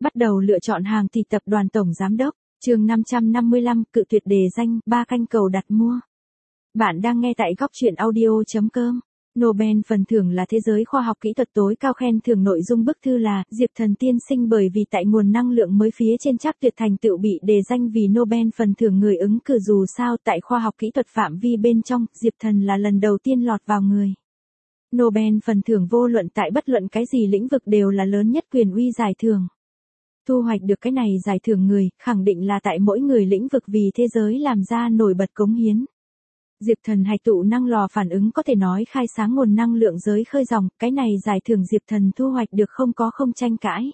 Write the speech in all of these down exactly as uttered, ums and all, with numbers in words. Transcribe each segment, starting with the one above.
Bắt đầu lựa chọn hàng thì tập đoàn tổng giám đốc, chương năm trăm năm mươi lăm, cự tuyệt đề danh, ba canh cầu đặt mua. Bạn đang nghe tại góc truyện audio chấm com. Nobel phần thưởng là thế giới khoa học kỹ thuật tối cao, khen thưởng nội dung bức thư là Diệp Thần tiên sinh bởi vì tại nguồn năng lượng mới phía trên chắc tuyệt thành tựu bị đề danh vì Nobel phần thưởng người ứng cử. Dù sao tại khoa học kỹ thuật phạm vi bên trong, Diệp Thần là lần đầu tiên lọt vào người Nobel phần thưởng, vô luận tại bất luận cái gì lĩnh vực đều là lớn nhất quyền uy giải thưởng. Thu hoạch được cái này giải thưởng người, khẳng định là tại mỗi người lĩnh vực vì thế giới làm ra nổi bật cống hiến. Diệp Thần hạch tụ năng lò phản ứng có thể nói khai sáng nguồn năng lượng giới khơi dòng, cái này giải thưởng Diệp Thần thu hoạch được không có không tranh cãi.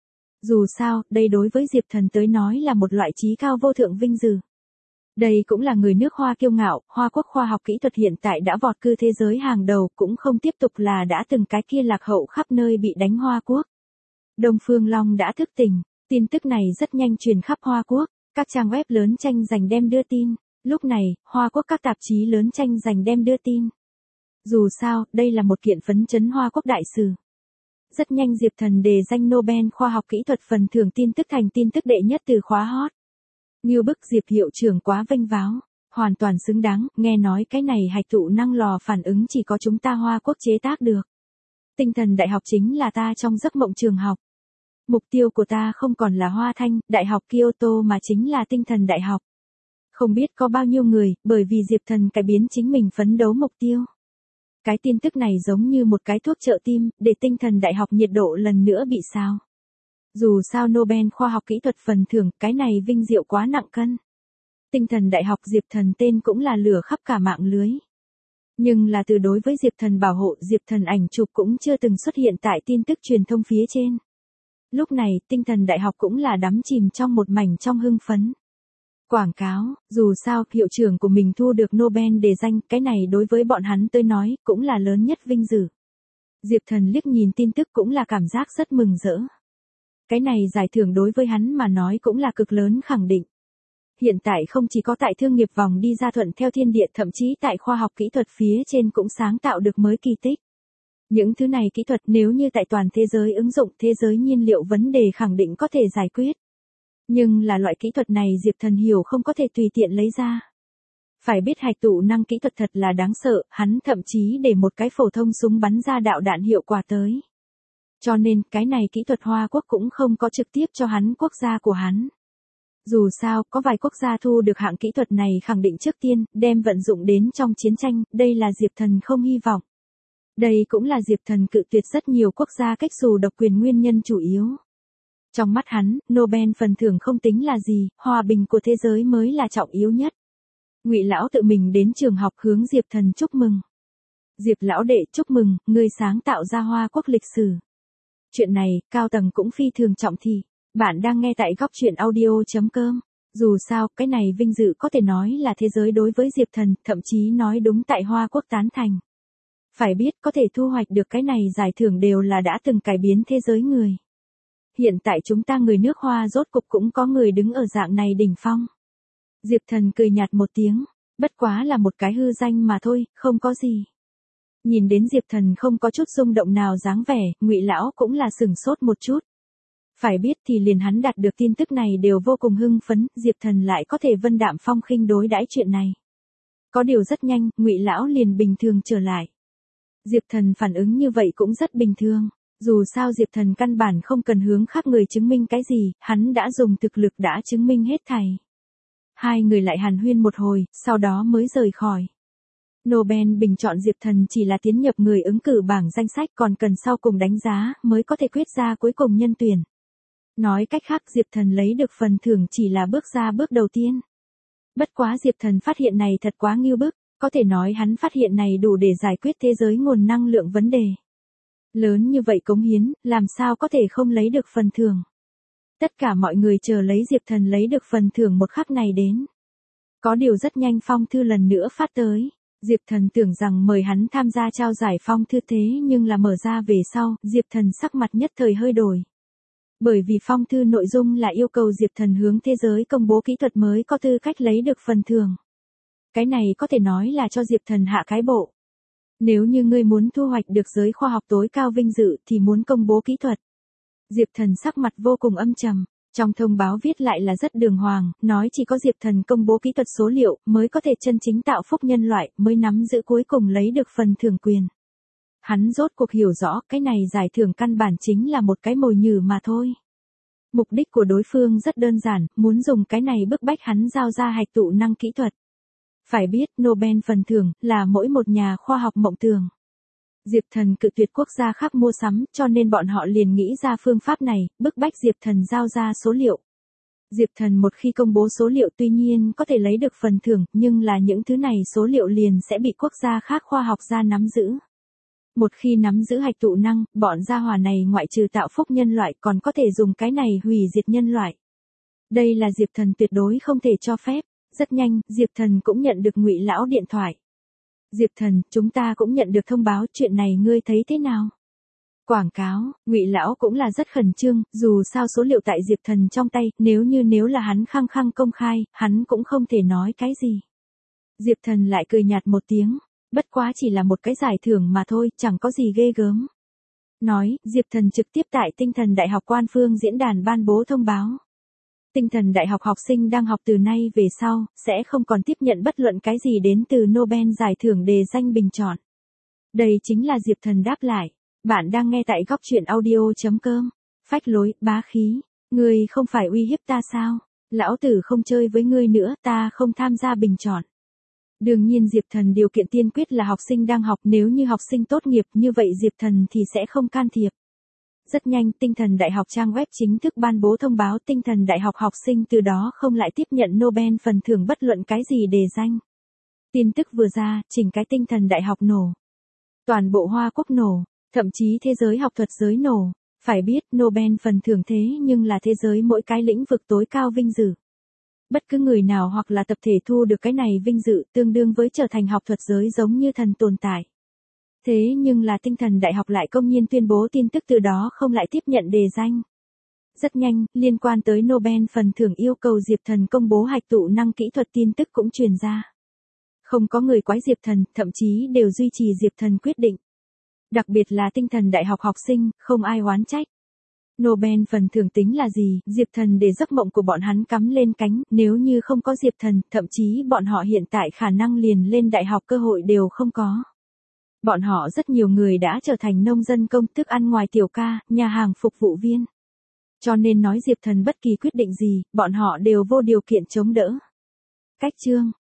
Dù sao, đây đối với Diệp Thần tới nói là một loại trí cao vô thượng vinh dự. Đây cũng là người nước Hoa kiêu ngạo, Hoa quốc khoa học kỹ thuật hiện tại đã vọt cư thế giới hàng đầu, cũng không tiếp tục là đã từng cái kia lạc hậu khắp nơi bị đánh Hoa quốc. Đông Phương Long đã thức tỉnh, tin tức này rất nhanh truyền khắp Hoa quốc, các trang web lớn tranh giành đem đưa tin. Lúc này, Hoa quốc các tạp chí lớn tranh giành đem đưa tin. Dù sao, đây là một kiện phấn chấn Hoa quốc đại sự. Rất nhanh Diệp Thần đề danh Nobel khoa học kỹ thuật phần thưởng tin tức thành tin tức đệ nhất từ khóa hot. Ngưu bức, Diệp hiệu trưởng quá vênh váo, hoàn toàn xứng đáng, nghe nói cái này hạch tụ năng lò phản ứng chỉ có chúng ta Hoa quốc chế tác được. Tinh thần đại học chính là ta trong giấc mộng trường học. Mục tiêu của ta không còn là Hoa Thanh, Đại học Kyoto mà chính là tinh thần đại học. Không biết có bao nhiêu người, bởi vì Diệp Thần cải biến chính mình phấn đấu mục tiêu. Cái tin tức này giống như một cái thuốc trợ tim, để tinh thần đại học nhiệt độ lần nữa bị sao. Dù sao Nobel khoa học kỹ thuật phần thưởng, cái này vinh diệu quá nặng cân. Tinh thần đại học Diệp Thần tên cũng là lửa khắp cả mạng lưới. Nhưng là từ đối với Diệp Thần bảo hộ, Diệp Thần ảnh chụp cũng chưa từng xuất hiện tại tin tức truyền thông phía trên. Lúc này, tinh thần đại học cũng là đắm chìm trong một mảnh trong hưng phấn. Quảng cáo, dù sao, hiệu trưởng của mình thu được Nobel đề danh, cái này đối với bọn hắn tới nói, cũng là lớn nhất vinh dự. Diệp Thần liếc nhìn tin tức cũng là cảm giác rất mừng rỡ. Cái này giải thưởng đối với hắn mà nói cũng là cực lớn khẳng định. Hiện tại không chỉ có tại thương nghiệp vòng đi ra thuận theo thiên địa, thậm chí tại khoa học kỹ thuật phía trên cũng sáng tạo được mới kỳ tích. Những thứ này kỹ thuật nếu như tại toàn thế giới ứng dụng, thế giới nhiên liệu vấn đề khẳng định có thể giải quyết. Nhưng là loại kỹ thuật này Diệp Thần hiểu không có thể tùy tiện lấy ra. Phải biết hạch tụ năng kỹ thuật thật là đáng sợ, hắn thậm chí để một cái phổ thông súng bắn ra đạo đạn hiệu quả tới. Cho nên, cái này kỹ thuật Hoa quốc cũng không có trực tiếp cho hắn quốc gia của hắn. Dù sao, có vài quốc gia thu được hạng kỹ thuật này khẳng định trước tiên, đem vận dụng đến trong chiến tranh, đây là Diệp Thần không hy vọng. Đây cũng là Diệp Thần cự tuyệt rất nhiều quốc gia cách xù độc quyền nguyên nhân chủ yếu. Trong mắt hắn, Nobel phần thưởng không tính là gì, hòa bình của thế giới mới là trọng yếu nhất. Ngụy lão tự mình đến trường học hướng Diệp Thần chúc mừng. Diệp lão đệ chúc mừng, ngươi sáng tạo ra Hoa quốc lịch sử. Chuyện này, cao tầng cũng phi thường trọng thị. Bạn đang nghe tại góc truyện audio chấm com. Dù sao, cái này vinh dự có thể nói là thế giới đối với Diệp Thần, thậm chí nói đúng tại Hoa quốc tán thành. Phải biết có thể thu hoạch được cái này giải thưởng đều là đã từng cải biến thế giới người. Hiện tại chúng ta người nước Hoa rốt cục cũng có người đứng ở dạng này đỉnh phong. Diệp Thần cười nhạt một tiếng, bất quá là một cái hư danh mà thôi, không có gì. Nhìn đến Diệp Thần không có chút xung động nào dáng vẻ, Ngụy lão cũng là sửng sốt một chút. Phải biết thì liền hắn đạt được tin tức này đều vô cùng hưng phấn, Diệp Thần lại có thể vân đạm phong khinh đối đãi chuyện này. Có điều rất nhanh, Ngụy lão liền bình thường trở lại. Diệp Thần phản ứng như vậy cũng rất bình thường. Dù sao Diệp Thần căn bản không cần hướng khác người chứng minh cái gì, hắn đã dùng thực lực đã chứng minh hết thảy. Hai người lại hàn huyên một hồi, sau đó mới rời khỏi. Nobel bình chọn Diệp Thần chỉ là tiến nhập người ứng cử bảng danh sách, còn cần sau cùng đánh giá mới có thể quyết ra cuối cùng nhân tuyển. Nói cách khác Diệp Thần lấy được phần thưởng chỉ là bước ra bước đầu tiên. Bất quá Diệp Thần phát hiện này thật quá ngưu bức, có thể nói hắn phát hiện này đủ để giải quyết thế giới nguồn năng lượng vấn đề. Lớn như vậy cống hiến, làm sao có thể không lấy được phần thưởng. Tất cả mọi người chờ lấy Diệp Thần lấy được phần thưởng một khắc này đến. Có điều rất nhanh phong thư lần nữa phát tới. Diệp Thần tưởng rằng mời hắn tham gia trao giải phong thư, thế nhưng là mở ra về sau, Diệp Thần sắc mặt nhất thời hơi đổi. Bởi vì phong thư nội dung là yêu cầu Diệp Thần hướng thế giới công bố kỹ thuật mới có tư cách lấy được phần thưởng. Cái này có thể nói là cho Diệp Thần hạ cái bộ. Nếu như ngươi muốn thu hoạch được giới khoa học tối cao vinh dự thì muốn công bố kỹ thuật. Diệp Thần sắc mặt vô cùng âm trầm. Trong thông báo viết lại là rất đường hoàng, nói chỉ có Diệp Thần công bố kỹ thuật số liệu mới có thể chân chính tạo phúc nhân loại, mới nắm giữ cuối cùng lấy được phần thưởng quyền. Hắn rốt cuộc hiểu rõ cái này giải thưởng căn bản chính là một cái mồi nhử mà thôi. Mục đích của đối phương rất đơn giản, muốn dùng cái này bức bách hắn giao ra hạch tụ năng kỹ thuật. Phải biết Nobel phần thưởng là mỗi một nhà khoa học mộng tưởng. Diệp Thần cự tuyệt quốc gia khác mua sắm, cho nên bọn họ liền nghĩ ra phương pháp này, bức bách Diệp Thần giao ra số liệu. Diệp Thần một khi công bố số liệu tuy nhiên có thể lấy được phần thưởng, nhưng là những thứ này số liệu liền sẽ bị quốc gia khác khoa học gia nắm giữ. Một khi nắm giữ hạch tụ năng, bọn gia hỏa này ngoại trừ tạo phúc nhân loại còn có thể dùng cái này hủy diệt nhân loại. Đây là Diệp Thần tuyệt đối không thể cho phép. Rất nhanh, Diệp Thần cũng nhận được Ngụy lão điện thoại. Diệp Thần, chúng ta cũng nhận được thông báo, chuyện này ngươi thấy thế nào? Quảng cáo, Ngụy lão cũng là rất khẩn trương, dù sao số liệu tại Diệp Thần trong tay, nếu như nếu là hắn khăng khăng công khai, hắn cũng không thể nói cái gì. Diệp Thần lại cười nhạt một tiếng, bất quá chỉ là một cái giải thưởng mà thôi, chẳng có gì ghê gớm. Nói, Diệp Thần trực tiếp tại Tinh thần Đại học Quan Phương diễn đàn ban bố thông báo. Tinh thần Đại học học sinh đang học từ nay về sau, sẽ không còn tiếp nhận bất luận cái gì đến từ Nobel giải thưởng đề danh bình chọn. Đây chính là Diệp Thần đáp lại. Bạn đang nghe tại góc truyện audio chấm com. Phách lối, bá khí. Ngươi không phải uy hiếp ta sao? Lão tử không chơi với ngươi nữa, ta không tham gia bình chọn. Đương nhiên Diệp Thần điều kiện tiên quyết là học sinh đang học, nếu như học sinh tốt nghiệp như vậy Diệp Thần thì sẽ không can thiệp. Rất nhanh, Tinh thần Đại học trang web chính thức ban bố thông báo Tinh thần Đại học học sinh từ đó không lại tiếp nhận Nobel phần thưởng bất luận cái gì đề danh. Tin tức vừa ra, chỉnh cái Tinh thần Đại học nổ. Toàn bộ Hoa Quốc nổ, thậm chí thế giới học thuật giới nổ. Phải biết, Nobel phần thưởng thế nhưng là thế giới mỗi cái lĩnh vực tối cao vinh dự. Bất cứ người nào hoặc là tập thể thu được cái này vinh dự tương đương với trở thành học thuật giới giống như thần tồn tại. Thế nhưng là Tinh thần Đại học lại công nhiên tuyên bố tin tức từ đó không lại tiếp nhận đề danh. Rất nhanh, liên quan tới Nobel phần thưởng yêu cầu Diệp Thần công bố hạch tụ năng kỹ thuật tin tức cũng truyền ra. Không có người quái Diệp Thần, thậm chí đều duy trì Diệp Thần quyết định. Đặc biệt là Tinh thần Đại học học sinh, không ai oán trách. Nobel phần thưởng tính là gì, Diệp Thần để giấc mộng của bọn hắn cắm lên cánh, nếu như không có Diệp Thần, thậm chí bọn họ hiện tại khả năng liền lên đại học cơ hội đều không có. Bọn họ rất nhiều người đã trở thành nông dân công thức ăn ngoài tiểu ca, nhà hàng phục vụ viên. Cho nên nói Diệp Thần bất kỳ quyết định gì, bọn họ đều vô điều kiện chống đỡ. Cách chương